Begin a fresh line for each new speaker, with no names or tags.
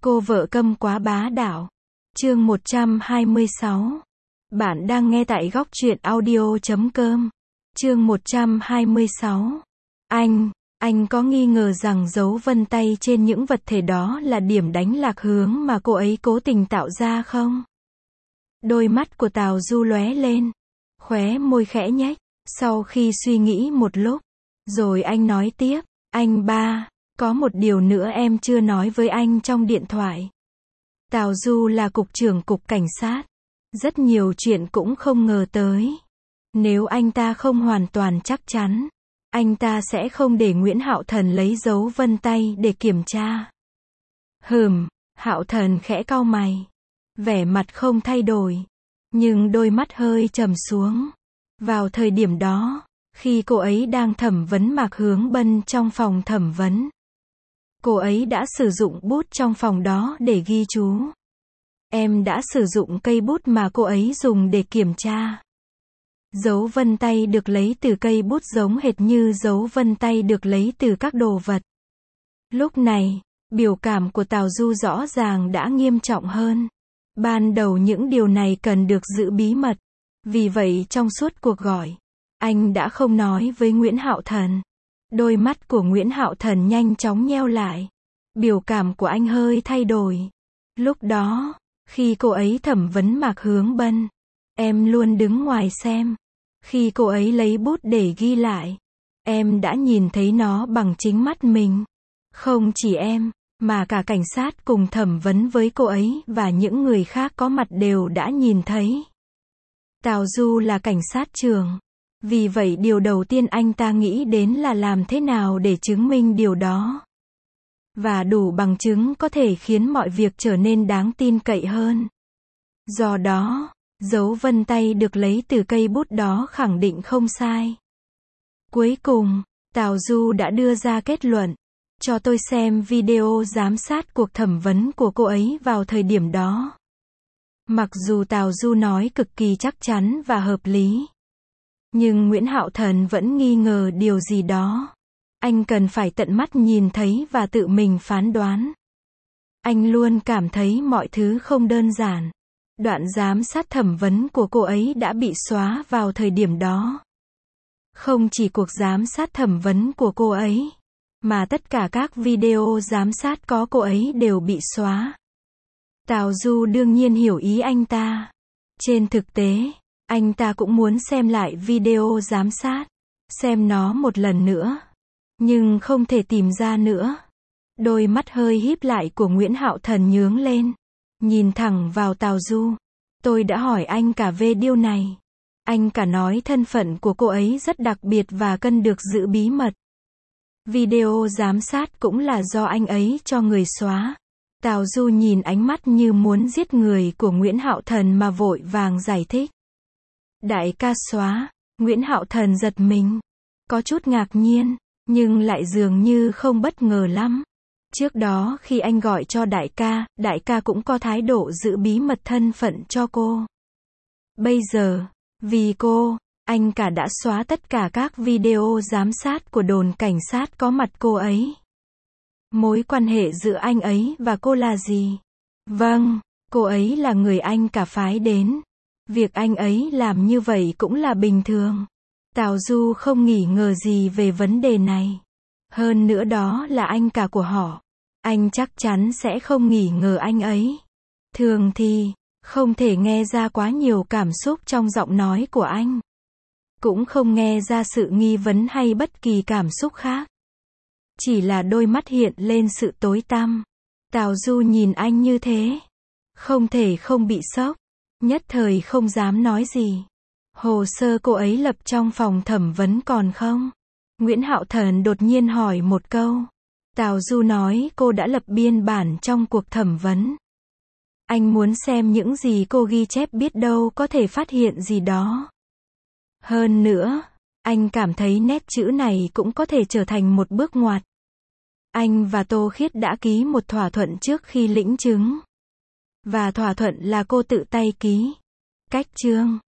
Cô vợ câm quá bá đạo. Chương 126. Bạn đang nghe tại góc truyện audio.com. Chương 126. Anh có nghi ngờ rằng dấu vân tay trên những vật thể đó là điểm đánh lạc hướng mà cô ấy cố tình tạo ra không? Đôi mắt của Tào Du lóe lên, khóe môi khẽ nhếch, sau khi suy nghĩ một lúc, rồi anh nói tiếp, anh ba, có một điều nữa em chưa nói với anh trong điện thoại. Tào Du là cục trưởng cục cảnh sát, rất nhiều chuyện cũng không ngờ tới. Nếu anh ta không hoàn toàn chắc chắn, anh ta sẽ không để Nguyễn Hạo Thần lấy dấu vân tay để kiểm tra. Hạo Thần khẽ cau mày, vẻ mặt không thay đổi, nhưng đôi mắt hơi trầm xuống. Vào thời điểm đó, khi cô ấy đang thẩm vấn Mạc Hướng Bân trong phòng thẩm vấn, cô ấy đã sử dụng bút trong phòng đó để ghi chú. Em đã sử dụng cây bút mà cô ấy dùng để kiểm tra. Dấu vân tay được lấy từ cây bút giống hệt như dấu vân tay được lấy từ các đồ vật. Lúc này, biểu cảm của Tào Du rõ ràng đã nghiêm trọng hơn. Ban đầu những điều này cần được giữ bí mật. Vì vậy trong suốt cuộc gọi, anh đã không nói với Nguyễn Hạo Thần. Đôi mắt của Nguyễn Hạo Thần nhanh chóng nheo lại. Biểu cảm của anh hơi thay đổi. Lúc đó, khi cô ấy thẩm vấn Mạc Hướng Bân, em luôn đứng ngoài xem. Khi cô ấy lấy bút để ghi lại, em đã nhìn thấy nó bằng chính mắt mình. Không chỉ em, mà cả cảnh sát cùng thẩm vấn với cô ấy và những người khác có mặt đều đã nhìn thấy. Tào Du là cảnh sát trưởng. Vì vậy điều đầu tiên anh ta nghĩ đến là làm thế nào để chứng minh điều đó. Và đủ bằng chứng có thể khiến mọi việc trở nên đáng tin cậy hơn. Do đó, dấu vân tay được lấy từ cây bút đó khẳng định không sai. Cuối cùng, Tào Du đã đưa ra kết luận. Cho tôi xem video giám sát cuộc thẩm vấn của cô ấy vào thời điểm đó. Mặc dù Tào Du nói cực kỳ chắc chắn và hợp lý, nhưng Nguyễn Hạo Thần vẫn nghi ngờ điều gì đó. Anh cần phải tận mắt nhìn thấy và tự mình phán đoán. Anh luôn cảm thấy mọi thứ không đơn giản. Đoạn giám sát thẩm vấn của cô ấy đã bị xóa vào thời điểm đó. Không chỉ cuộc giám sát thẩm vấn của cô ấy, mà tất cả các video giám sát có cô ấy đều bị xóa. Tào Du đương nhiên hiểu ý anh ta. Trên thực tế, anh ta cũng muốn xem lại video giám sát, xem nó một lần nữa, nhưng không thể tìm ra nữa. Đôi mắt hơi híp lại của Nguyễn Hạo Thần nhướng lên, nhìn thẳng vào Tào Du. Tôi đã hỏi anh cả về điều này. Anh cả nói thân phận của cô ấy rất đặc biệt và cần được giữ bí mật. Video giám sát cũng là do anh ấy cho người xóa. Tào Du nhìn ánh mắt như muốn giết người của Nguyễn Hạo Thần mà vội vàng giải thích. Đại ca xóa. Nguyễn Hạo Thần giật mình, có chút ngạc nhiên, nhưng lại dường như không bất ngờ lắm. Trước đó khi anh gọi cho đại ca cũng có thái độ giữ bí mật thân phận cho cô. Bây giờ, vì cô, anh cả đã xóa tất cả các video giám sát của đồn cảnh sát có mặt cô ấy. Mối quan hệ giữa anh ấy và cô là gì? Vâng, cô ấy là người anh cả phái đến. Việc anh ấy làm như vậy cũng là bình thường. Tào Du không nghi ngờ gì về vấn đề này. Hơn nữa đó là anh cả của họ. Anh chắc chắn sẽ không nghi ngờ anh ấy. Thường thì, không thể nghe ra quá nhiều cảm xúc trong giọng nói của anh. Cũng không nghe ra sự nghi vấn hay bất kỳ cảm xúc khác. Chỉ là đôi mắt hiện lên sự tối tăm. Tào Du nhìn anh như thế, không thể không bị sốc, nhất thời không dám nói gì. Hồ sơ cô ấy lập trong phòng thẩm vấn còn không? Nguyễn Hạo Thần đột nhiên hỏi một câu. Tào Du nói cô đã lập biên bản trong cuộc thẩm vấn. Anh muốn xem những gì cô ghi chép, biết đâu có thể phát hiện gì đó. Hơn nữa, anh cảm thấy nét chữ này cũng có thể trở thành một bước ngoặt. Anh và Tô Khiết đã ký một thỏa thuận trước khi lĩnh chứng. Và thỏa thuận là cô tự tay ký. Cách chương